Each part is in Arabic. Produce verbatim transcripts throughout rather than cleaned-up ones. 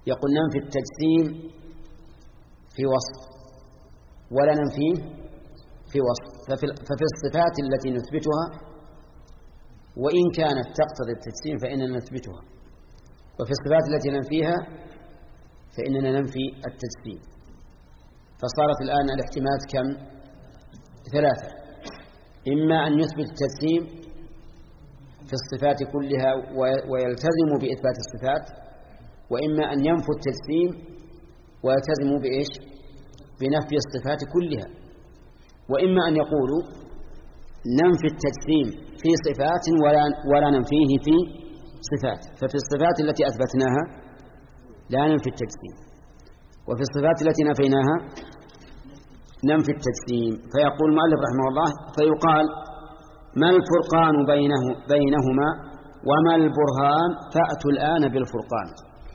يقول ننفي التجسيم في وصف ولا ننفيه في وصف. ففي, ففي الصفات التي نثبتها وإن كانت تقتضي التجسيم فإننا نثبتها، وفي الصفات التي ننفيها فإننا ننفي التجسيم. فصارت الآن الاحتمالات كم؟ ثلاثة: إما أن يثبت التجسيم في الصفات كلها ويلتزم بإثبات الصفات، وإما أن ينفي التجسيم ويلتزم بإيش؟ بنفي الصفات كلها، وإما أن يقولوا ننفي التجسيم في صفات ولا, ولا ننفيه في صفات. ففي الصفات التي أثبتناها لا ننفي التجسيم، وفي الصفات التي نفيناها ننفي التجسيم. فيقول المؤلف رحمه الله: فيقال ما الفرقان بينه بينهما وما البرهان فأتوا الآن بالفرقان.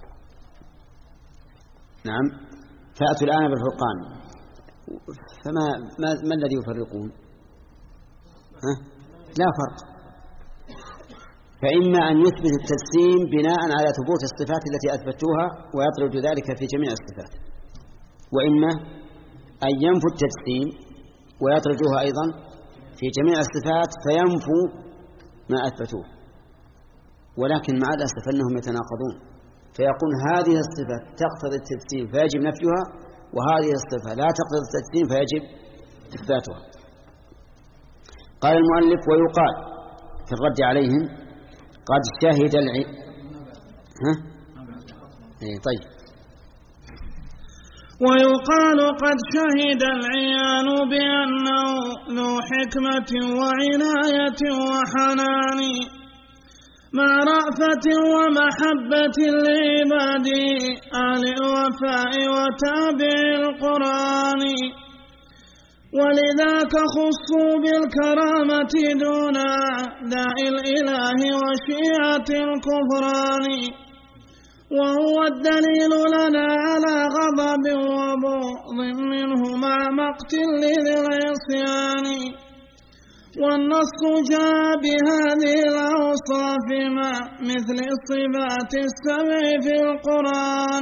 نعم، فأتوا الآن بالفرقان. فما ما, ما الذي يفرقون؟ ها؟ لا فرق. فإما أن يثبت التجسيم بناء على ثبوت الصفات التي أثبتوها ويطرد ذلك في جميع الصفات، وإما أن ينفوا التجسيم ويطردوها أيضا في جميع الصفات فينفوا ما أثبتوه. ولكن مع الأسف أنهم يتناقضون، فيقول هذه الصفة تقتضي التجسيم فيجب نفيها، وهذه الصفة لا تقتضي التجسيم فيجب إثباتها. قال المؤلف: ويقال في الرد عليهم قد شهد الع... ها؟ إيه طيب. ويقال قد شهد العيان بأنه ذو حكمة وعناية وحنان مع رأفة ومحبة لعباده أهل الوفاء وتابع القرآن، ولذاك خصوا بالكرامة دون أعداء الإله وشيعة الكفران، وهو الدليل لنا على غضب وبغض منه مع مقتل لذي العصيان. والنص جاء بهذه الأوصاف مع مثل الصفات السبع في القرآن.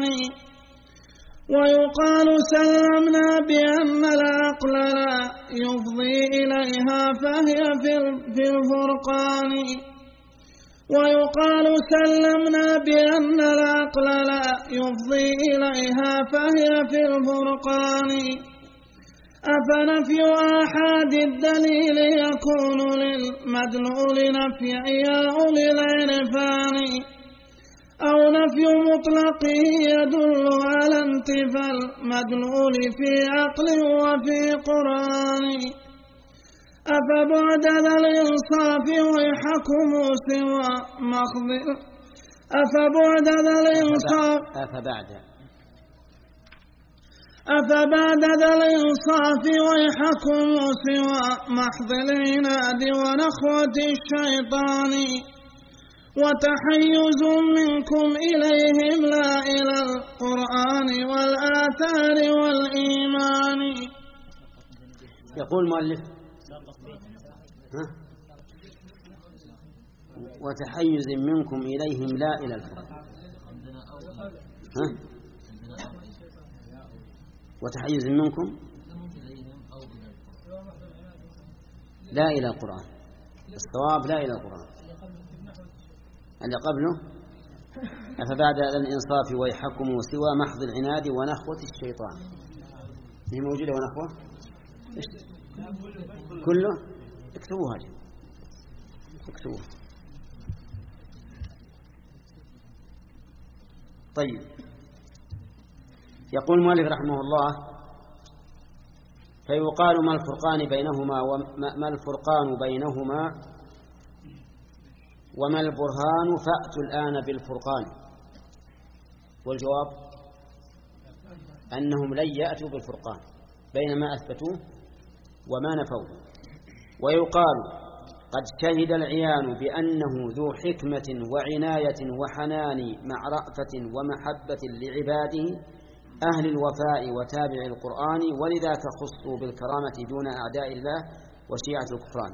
ويقال سلمنا بأن العقل لا يفضي إليها فهي في الفرقان. ويقال سلمنا بأن العقل لا يفضي إليها فهي في الفرقان. أفنفي آحاد الدليل يكون للمدلول نفي يا أولي العرفان، أو نفي مطلقه يدل على انتفاء المدلول في عقل وفي قرآن. أفبعد ذا الإنصاف ويحكم سوى مخضر أفبعد ذا الإنصاف أفبعد أفبعد ذا الإنصاف ويحكم سوى محض العناد ونخوة الشيطان، وتحيز منكم إليهم لا إلى القرآن والآثار والإيمان. يقول المؤلف وتحيز منكم إليهم لا إلى القرآن، ها؟ وتحيز منكم لا إلى القرآن. الصواب لا إلى القرآن. اللي قبله أفبعد الإنصاف ويحكموا سوى محض العناد ونخوة الشيطان. هي موجودة ونخوة كله اكتبوها جي. اكتبوها. طيب، يقول المؤلف رحمه الله: فيقال ما الفرقان بينهما وما الفرقان بينهما وما البرهان فأتوا الآن بالفرقان. والجواب أنهم لن يأتوا بالفرقان بين ما أثبتوه وما نفوه. ويقال قد شهد العيان بأنه ذو حكمة وعناية وحنان مع رأفة ومحبة لعباده أهل الوفاء وتابع القرآن، ولذاك خصوا بالكرامة دون أعداء الله وشيعة الكفران.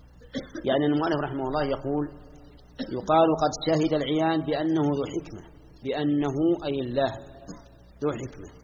يعني المؤلف رحمه الله يقول يقال قد شهد العيان بأنه ذو حكمة، بأنه أي الله ذو حكمة،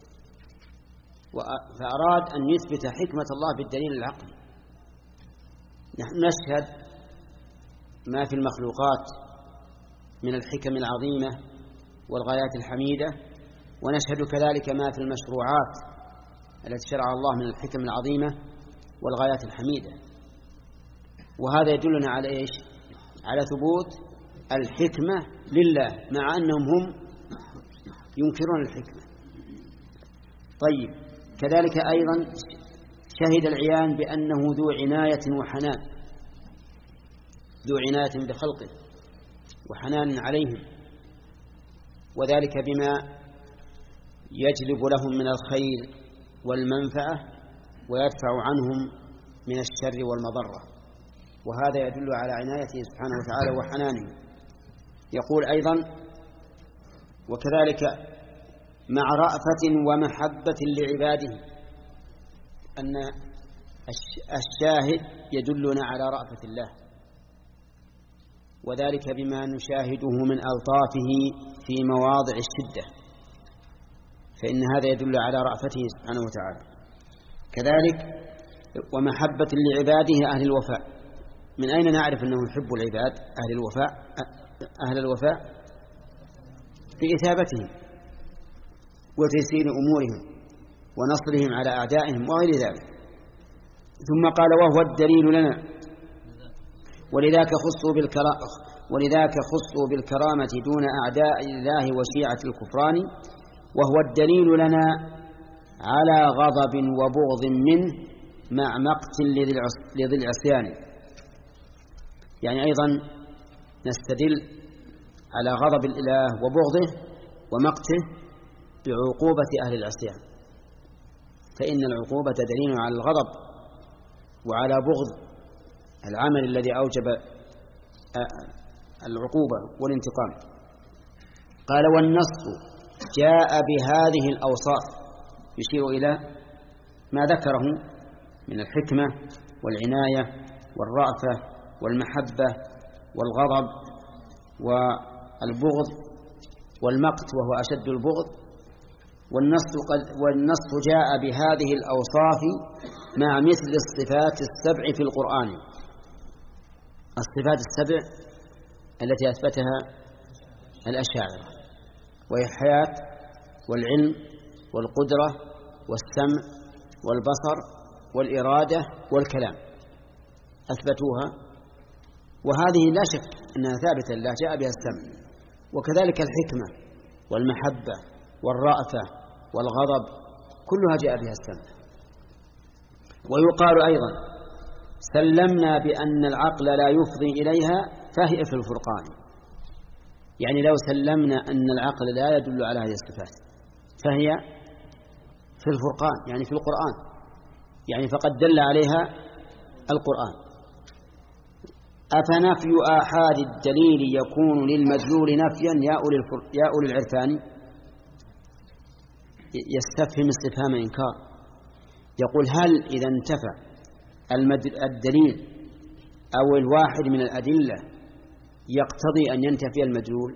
فأراد أن يثبت حكمة الله بالدليل العقلي. نحن نشهد ما في المخلوقات من الحكم العظيمة والغايات الحميدة، ونشهد كذلك ما في المشروعات التي شرع الله من الحكم العظيمة والغايات الحميدة، وهذا يدلنا على إيش؟ على ثبوت الحكمة لله مع أنهم هم ينكرون الحكمة. طيب، كذلك أيضا شهد العيان بأنه ذو عناية وحنان، ذو عناية بخلقه وحنان عليهم، وذلك بما يجلب لهم من الخير والمنفعة ويدفع عنهم من الشر والمضرة، وهذا يدل على عنايته سبحانه وتعالى وحنانه. يقول أيضا: وكذلك مع رأفة ومحبة لعباده، أن الشاهد يدلنا على رأفة الله، وذلك بما نشاهده من ألطافه في مواضع الشدة، فإن هذا يدل على رأفته سبحانه وتعالى. كذلك ومحبة لعباده أهل الوفاء. من أين نعرف أنه يحب العباد أهل الوفاء؟ أهل الوفاء في إثابتهم وتيسير أمورهم ونصرهم على أعدائهم وغير ذلك. ثم قال: وهو الدليل لنا، ولذاك خصوا بالكرامة ولذاك خصوا بالكرامة دون أعداء الله وشيعة الكفران، وهو الدليل لنا على غضب وبغض منه مع مقت لذي العصيان. يعني أيضا نستدل على غضب الإله وبغضه ومقته بعقوبة أهل العصيان، فإن العقوبة دليل على الغضب وعلى بغض العمل الذي أوجب العقوبة والانتقام. قال: والنص جاء بهذه الأوصاف، يشير إلى ما ذكره من الحكمة والعناية والرأفة والمحبة والغضب والبغض والمقت وهو أشد البغض. والنص, والنص جاء بهذه الأوصاف مع مثل الصفات السبع في القرآن. الصفات السبع التي أثبتها الأشاعرة، وهي الحياة والعلم والقدرة والسمع والبصر والإرادة والكلام، أثبتوها، وهذه لا شك أنها ثابتة لله، جاء بها السمع. وكذلك الحكمة والمحبة والرأفة والغضب كلها جاء بها السمع. ويقال أيضا: سلمنا بأن العقل لا يفضي إليها فهي في الفرقان. يعني لو سلمنا أن العقل لا يدل على هذه الصفات فهي في الفرقان، يعني في القرآن، يعني فقد دل عليها القرآن. أفنفي آحاد الدليل يكون للمدلول نفيا يا أولي, يا أولي العرفان؟ يستفهم استفهام إنكار، يقول: هل إذا انتفى الدليل أو الواحد من الأدلة يقتضي أن ينتفي المدلول؟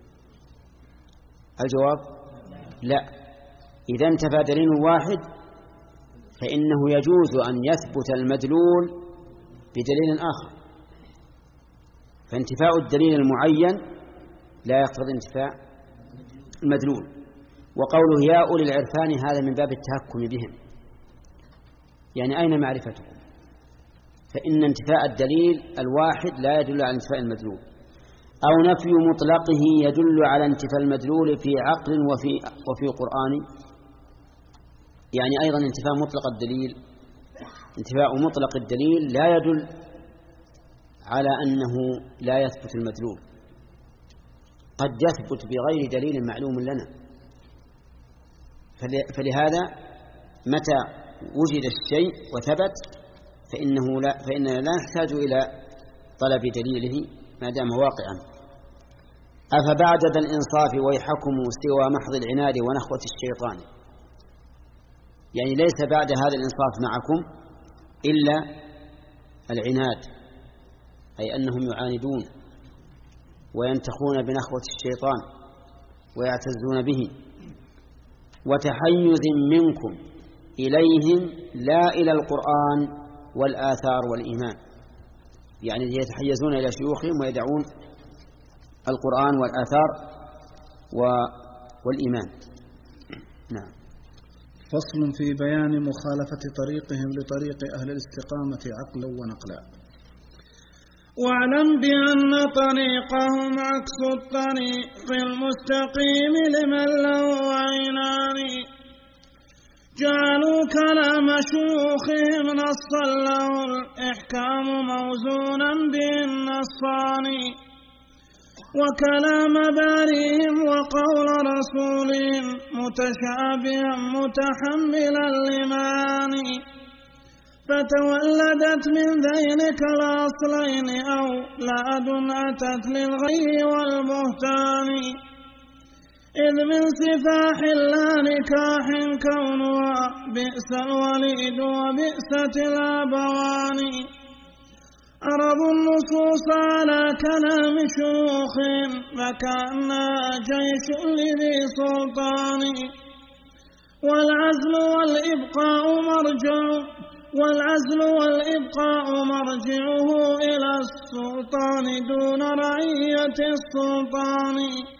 الجواب: لا. إذا انتفى دليل واحد فإنه يجوز أن يثبت المدلول بدليل آخر، فانتفاء الدليل المعين لا يقتضي انتفاء المدلول. وقوله يا أولي العرفان هذا من باب التهكم بهم، يعني أين معرفتكم؟ فإن انتفاء الدليل الواحد لا يدل على انتفاء المدلول، أو نفي مطلقه يدل على انتفاء المدلول في عقل وفي, وفي قرآن. يعني أيضا انتفاء مطلق الدليل انتفاء مطلق الدليل لا يدل على أنه لا يثبت المدلول، قد يثبت بغير دليل معلوم لنا. فلهذا متى وجد الشيء وثبت فإنه لا فإننا لا نحتاج إلى طلب دليله ما دام واقعا. أفبعد ذا الإنصاف ويحكم سوى محض العناد ونخوة الشيطان. يعني ليس بعد هذا الإنصاف معكم إلا العناد، أي أنهم يعاندون وينتخون بنخوة الشيطان ويعتزون به، وتحيز منكم إليهم لا إلى القرآن والآثار والإيمان، يعني يتحيزون إلى شيوخهم ويدعون القرآن والآثار والإيمان. نعم. فصل في بيان مخالفة طريقهم لطريق أهل الاستقامة عقلا ونقلا. واعلم بأن طريقهم عكس الطريق المستقيم لمن له عينان، جعلوا كلام شيوخهم نصا له الإحكام موزونا به النصان، وكلام باريهم وقول رسولهم متشابها متحملا لمعاني، فتولدت من ذينك الأصلين أولاد أتت للغي والبهتان، إذ من سفاح لا نكاح كونها بئس الوليد وبئست الأبوان، عرضوا النصوص على كلام شيوخ فكأنها جيش لذي سلطان، والعزل والإبقاء مرجع والعزل والإبقاء مرجعه إلى السلطان دون رعية السلطان،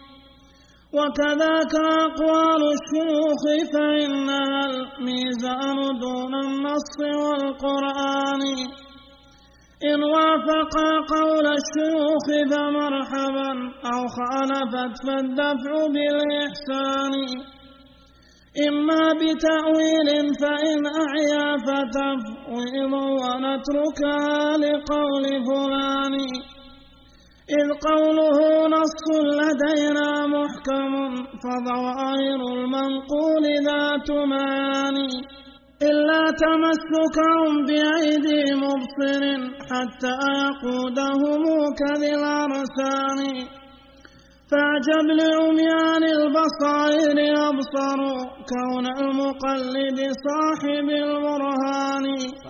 وكذاك أقوال الشيوخ فإنها الميزان دون النص والقرآن، إن وافقا قول الشيوخ فمرحبا أو خالفت فالدفع بالإحسان، إما بتأويل فإن أعيا فتفويض ونتركها لقول فلان، إذ قوله نص لدينا محكم فظواهر المنقول ذات معاني، إلا تمسكهم بأيدي مبصر حتى يقودهم كذي الأرسان، فاعجب لعميان البصائر أبصروا كون المقلد صاحب البرهان،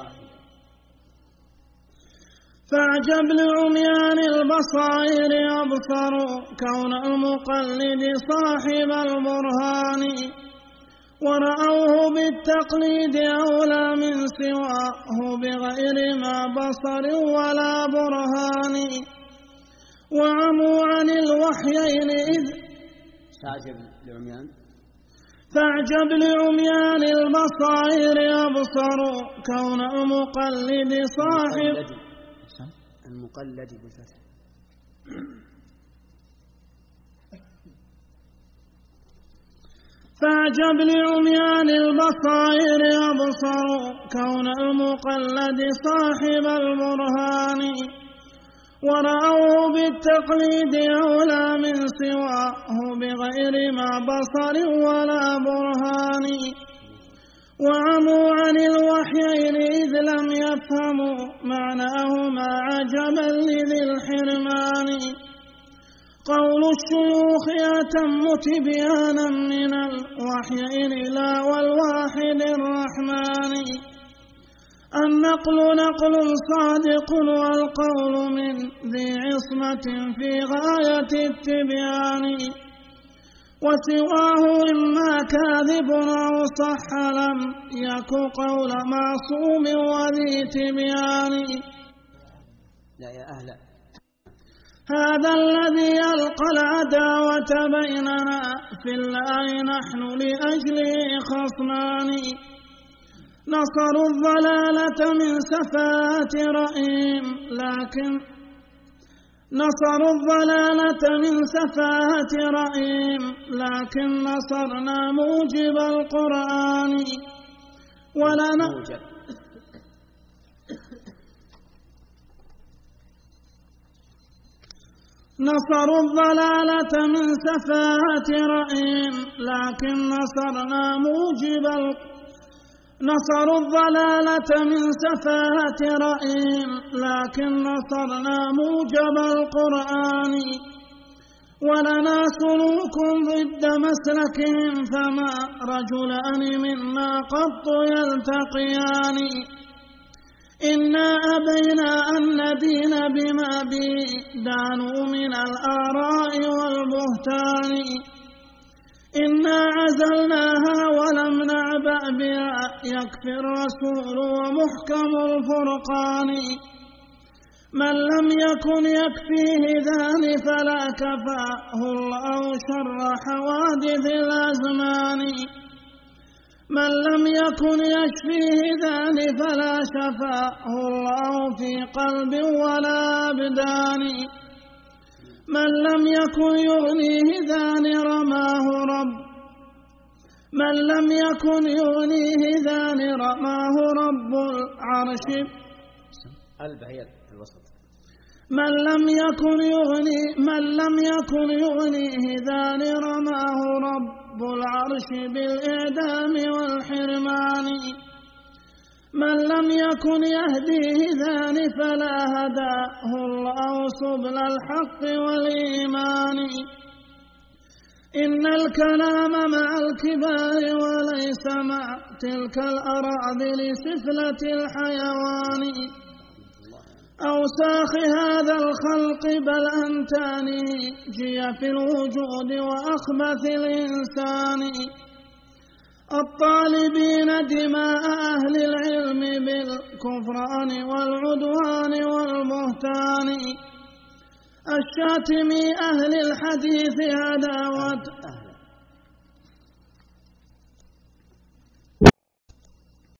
فاعجب لعميان البصائر أبصروا كون المقلد صاحب البرهان، ورأوه بالتقليد أولى من سواه بغير ما بصر ولا برهان، وعموا عن الوحيين إذ فاعجب لعميان فاعجب لعميان البصائر أبصروا كون المقلد صاحب المقلد بالفتح فاعجب لعميان البصائر أبصروا كون المقلد صاحب البرهان، ورأوه بالتقليد أولى من سواه بغير ما بصر ولا برهان، وعموا عن الوحيين إذ لم يفهموا معناهما عجبا لذي الحرمان، قول الشيوخ أتم تبيانا من الوحيين لا والواحد الرحمن، النقل نقل صادق والقول من ذي عصمة في غاية التبيان، وسواه إما كاذب أو صح لم يك قول معصوم وذي تبيان. لا يا أهل هذا الذي يلقى العداوة بيننا في الله نحن لأجله خصمان، نصروا الضلالة من سفاهة رأيهم لكن نصروا الضلالة من سفاهة رأيهم لكن نصرنا موجب القرآن، ولنا نصروا الضلالة من سفاهة رأيهم لكن نصرنا موجب القرآن نصروا الضلالة من سفاهة رأيهم لكن نصرنا موجب القرآن، ولنا سلوك ضد مسلكهم فما رجلان منا قط يلتقيان، إنا أبينا أن ندين بما به دانوا من الآراء والبهتان، إنا عزلناها ولم نعبأ بها يكفي الرسول ومحكم الفرقان. من لم يكن يكفيه ذان فلا كفاه الله شر حوادث الأزمان. من لم يكن يشفيه ذان فلا شفاه الله في قلب ولا أبدان. من لم يكن يغنيه ذان رماه رب من لم يكن يغنيه ذان رماه رب العرش. من لم يكن يغني من لم يكن يغنيه ذان رماه رب العرش بالإعدام والحرمان. من لم يكن يهديه ذان فلا هداه الله سبل الحق والإيمان. إن الكلام مع الكبار وليس مع تلك الأراذل سفلة الحيوان. أوساخ هذا الخلق بل أنتاني جي في الوجود وأخبث الإنسان. الطالبين دماء أهل العلم بالكفران والعدوان والبهتان. الشاتمي أهل الحديث عداوة